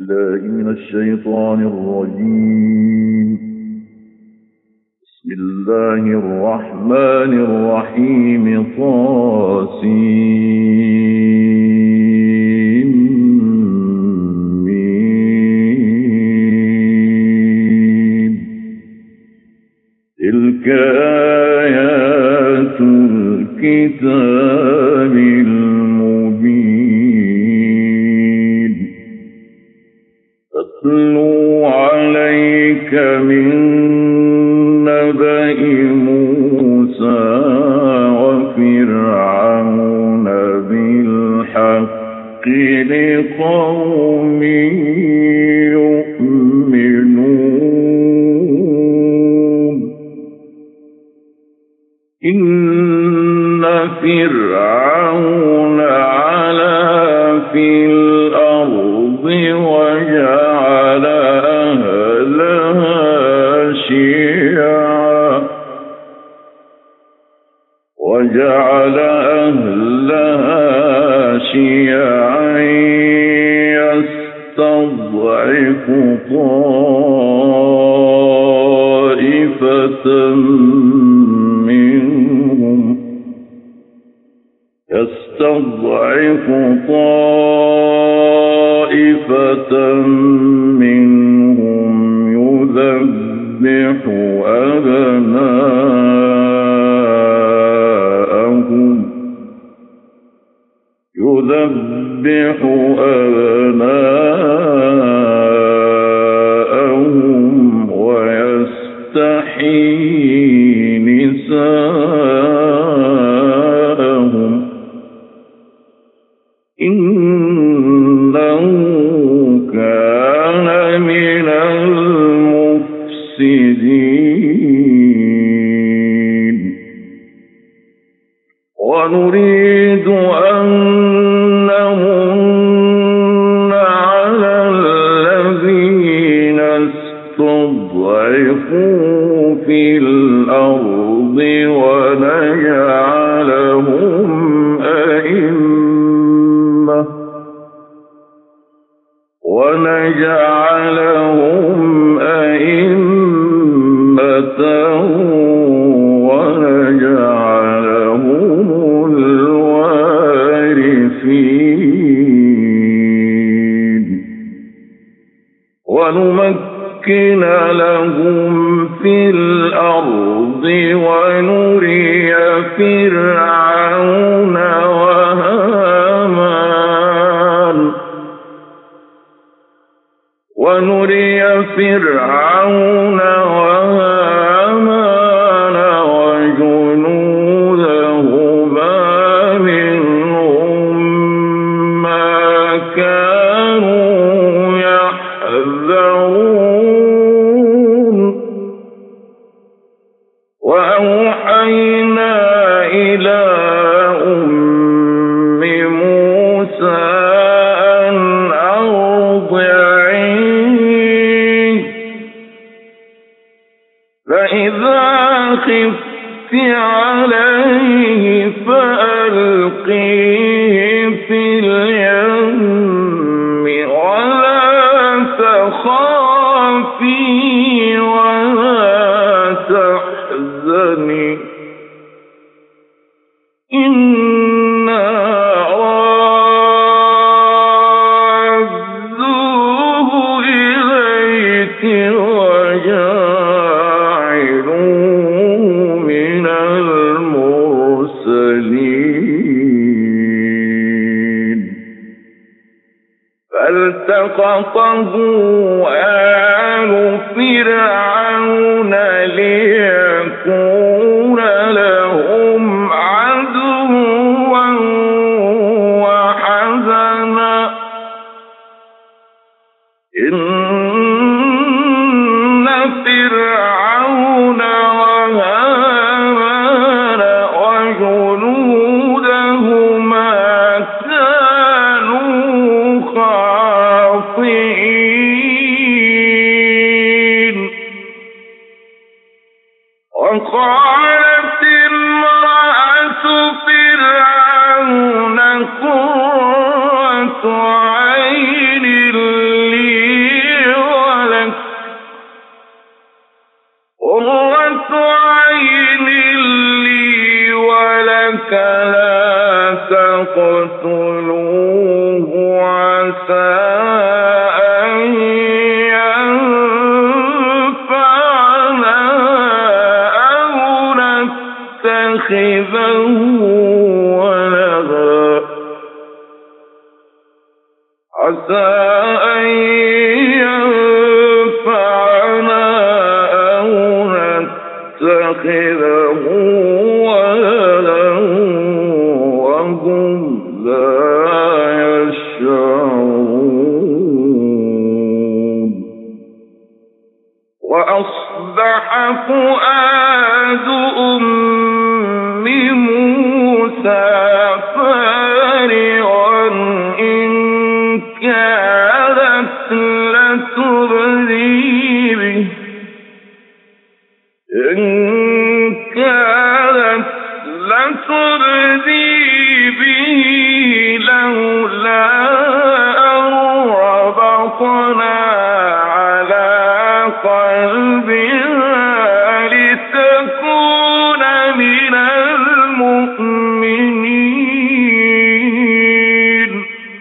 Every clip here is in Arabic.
الله من الشيطان الرجيم. بسم الله الرحمن الرحيم. طاسين ميم. تلك آيات الكتاب المبين. أتلو عليك من نبأ موسى وفرعون بالحق لقوم يؤمنون. إن فرعون علا في الأرض وجعل أهلها شيعا يستضعف طائفة منهم يذبح أبناءهم ويستحيي نساءهم. إنه كان من المفسدين. ونريد أن نمن على الذين استضعفوا في الأرض ونجعلهم أئمة ونجعلهم الوارثين. ونمكن لهم في الأرض ونري فرعون وهامان وجنودهما منهم ما كانوا يحذرون. وأوحينا إلى أم موسى أن أرضعيه، فإذا خفت عليه فألقيه في اليم ولا تخافي ولا تحزني إنا رادوه إليك وجاعلوه من المرسلين. فالتقطه آل فرعون ليكون لهم عدوا وحزنا. إن فرعون وهامان وجنودهما كانوا خاطئين. وقالت امرأة فرعون قرة عين لي أن ينفعنا أو نتخذه ولدا وهم لا يشعرون. وأصبح فؤاد أم موسى فارغا إن كادت لتبدي به لولا أن ربطنا على قلبها لتكون من المؤمنين.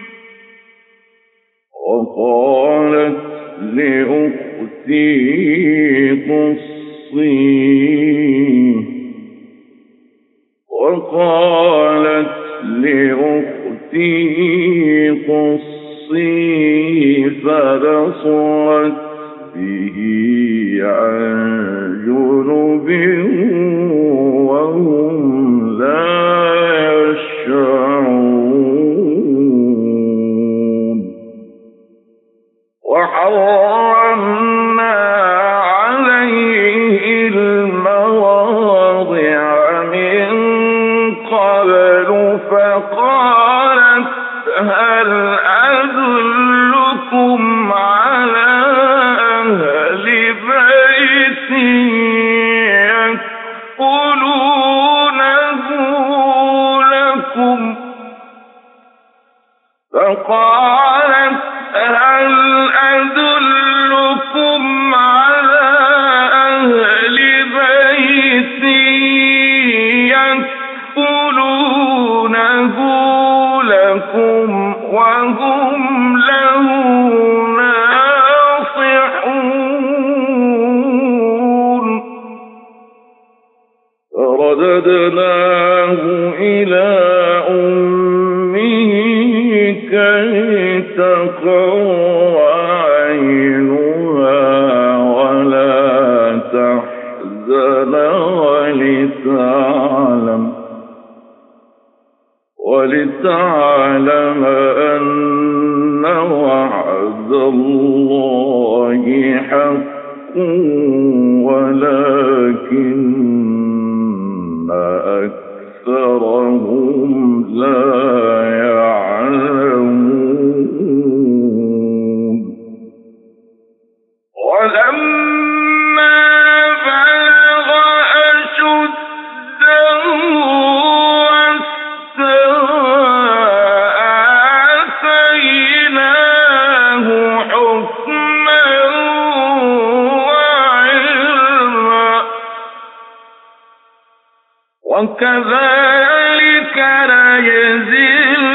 وقالت لأخته قصيه فبصرت به عن جنب وهم لا يشعرون. وحرمنا عليه المواضع من قبل فقالت هل أدلكم على أهل بيت يكفلونه لكم فقالت هل أدلكم على أهل بيت يكفلونه لكم وهم له ناصحون. فرددناه إلى أمه كي تقر عينها ولا تحزن ولتعلم أن وعد الله حق ولكن أكثرهم لا يعلمون. ولما بلغ أشده آتيناه حكما وعلما وكذلك نجزي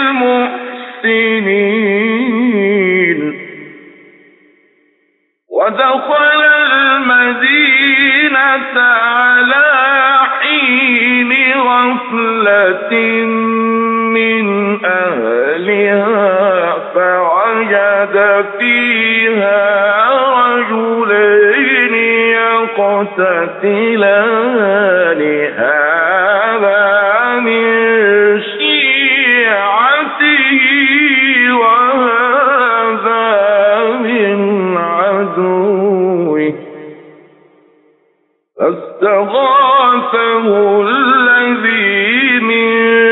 المحسنين. ودخل المدينة على حين غفلة من أهلها فوجد فيها رجلين يقتتلان هذا من شيعته وهذا من عدوه فاستغاثه الذي من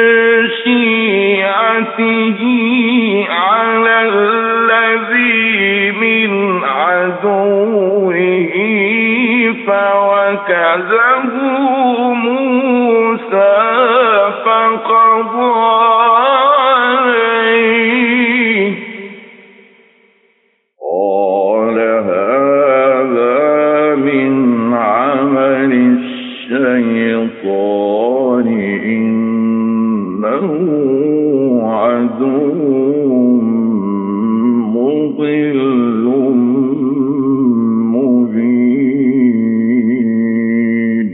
شيعته على الذي من عدوه فوكزه موسى فقضى عليه قال هذا من عمل الشيطان إنه عدو مضل مبين.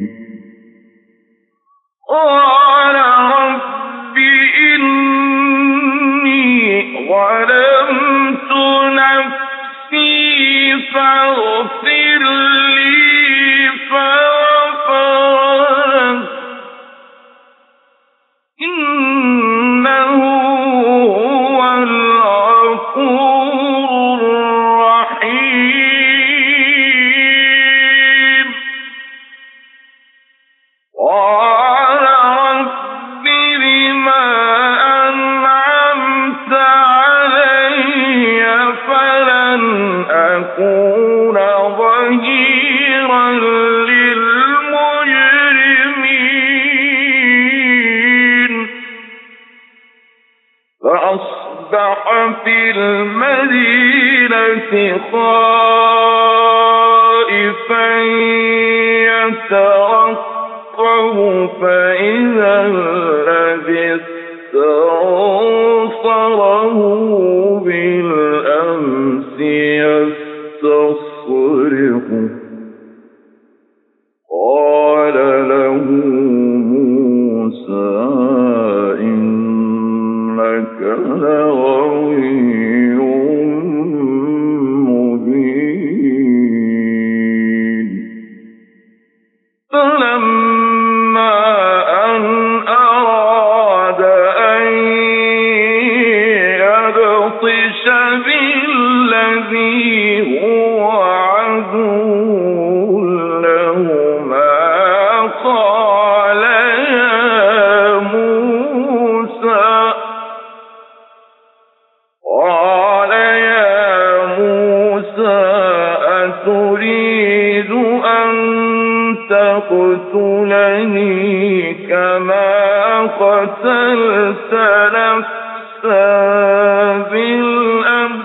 قال رب إني ظلمت نفسي فاغفر لي فغفر له إنه هو الغفور الرحيم قال رب بما أنعمت علي فلن أكون ظهيرا للمجرمين فأصبح في المدينة خائفا يترقب فإذا الذي استنصره بالأمس يستصرخه قال له موسى إنك لغوي مبين فلما أن أراد أن يبطش بالذي هو عدو لهما قال يا موسى أتريد أن تقتلني كما قتلت نفسا بالأمس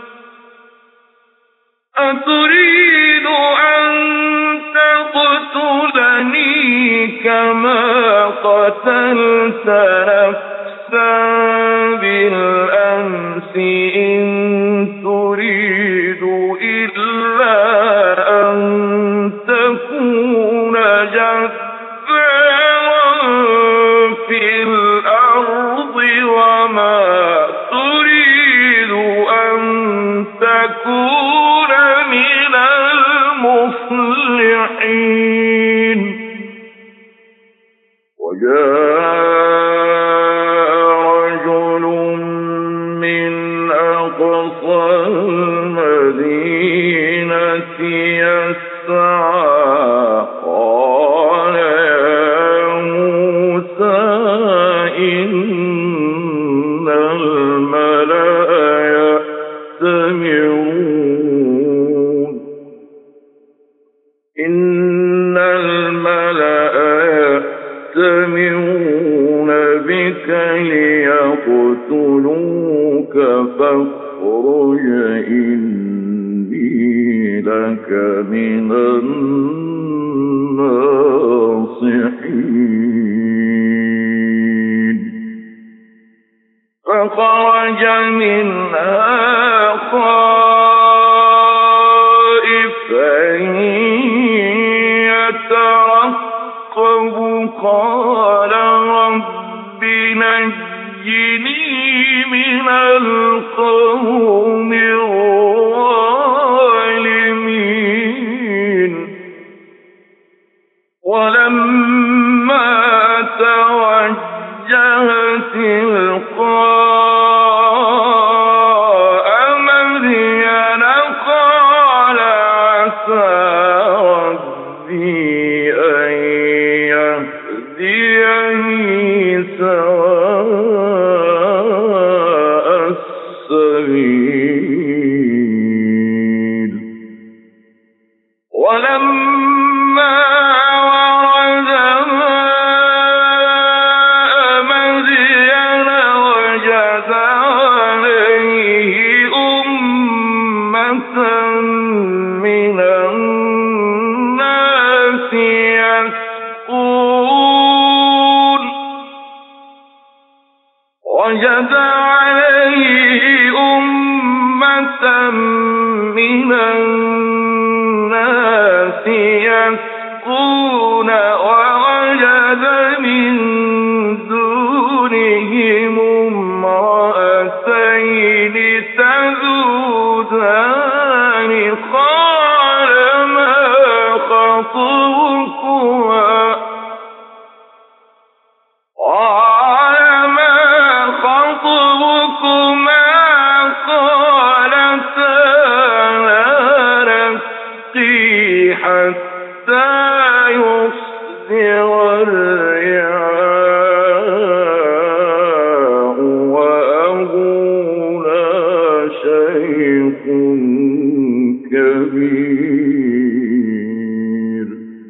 إن تريد إلا أن تكون جبارا في الأرض وما تريد أن تكون من المصلحين وجاء رجل من أقصى المدينة يسعى قال يا موسى إن الملأ يأتمرون بك ليقتلوك فاخرج إني لك من الناصحين فخرج منها خائفا يترقب قال رب نجني من القوم الظالمين ولما توجه تلقاء مدين قال عسى ربي أن يهديني سواء السبيل ولما ورد ماء مدين وجد عليه أمة من الناس يسقون وجد عليه أمة من الناس يسقون ووجد من دونهم امرأتين تذودان كبير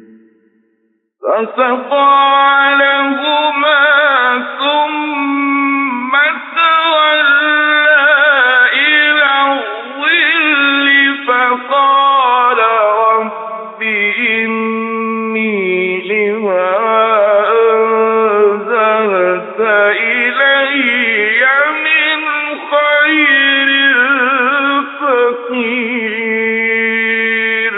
فسقى لهما ثم تولى إلى الظل فقال رب إني لما أنزلت إلي من خير فقير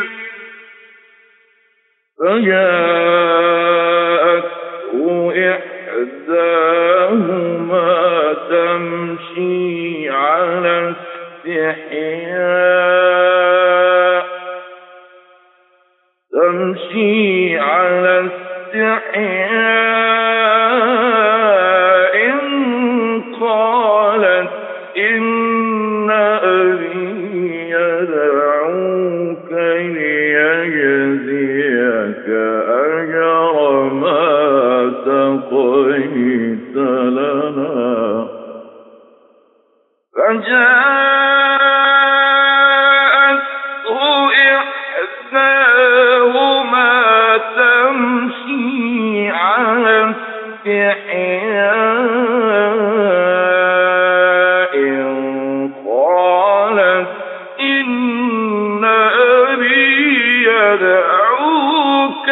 فجاءته إحداهما تمشي على استحياء قالت إن أبي يدعوك ليجزيك أجر ما سقيت لنا فجاءته إحداهما تمشي على استحياء قالت إن أبي يدعوك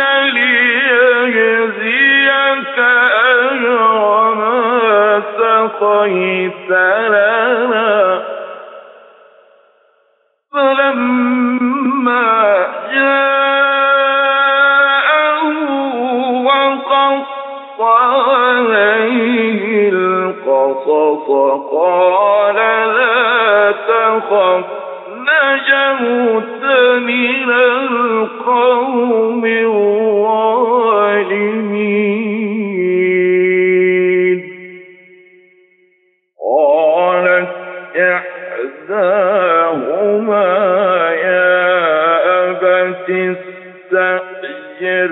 ليجزيك أجر ما سقيت لنا فلما جاءه وقص عليه القصص قال لا تخف نجوت من القوم الظالمين قالت إحداهما يا أبت استأجر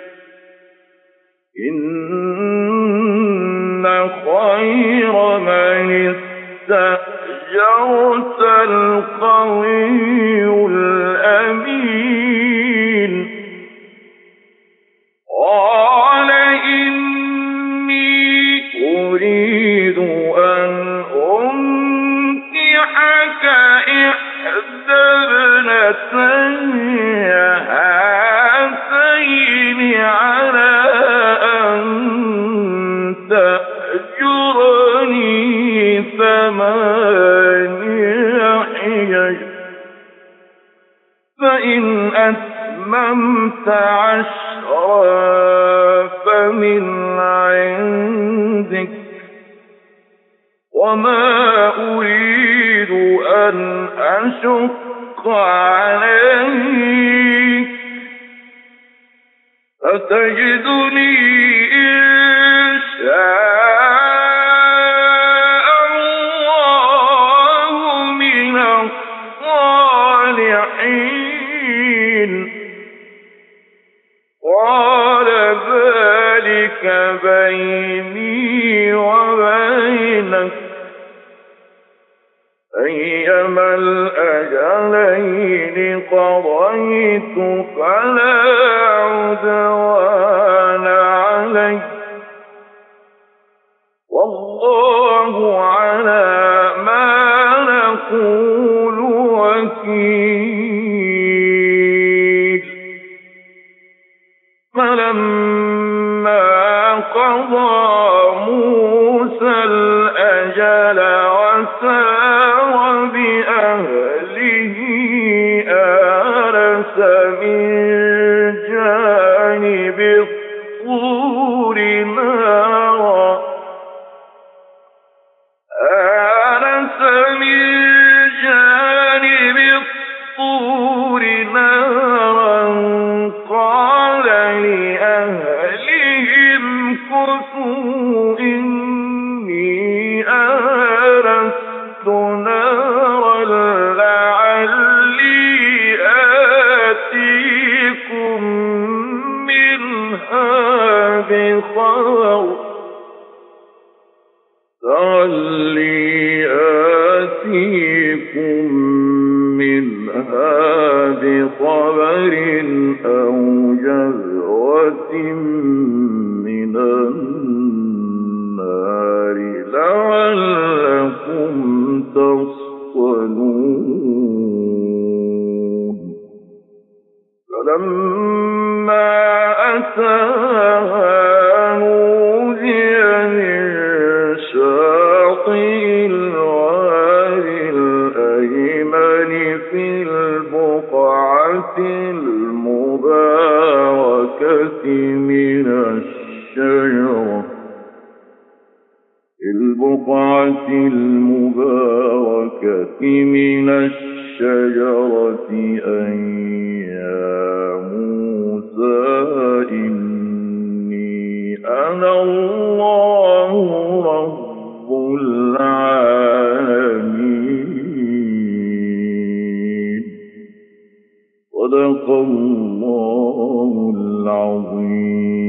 إن خير من استأجرت القوي الأمين قال إني أريد أن أنكحك إحدى ابنتي هاتين على أن تأجرني 8 حجج فإن أتممت 10 فمن عندك وما أريد أن أشق عليك فتجدني إن شاء الله من الصالحين قال ذلك بيني وبينك أيما الأجلين قضيت فلا عدوان علي والله على ما نقول وكيل فلما قضى موسى الأجل وسار بأهله آنس من جانب الطور نارا قال لأهلهم كثوا إني آنست نارا لعلي آتيكم منها بخبر منها بخبر أو جذوة من النار لعلكم تصطلون فلما أتاها نودي من شاطئ الوادي الأيمن في البقعة المباركة من الشجرة أن يا موسى إني أنا الله رب العالمين صدق الله العظيم.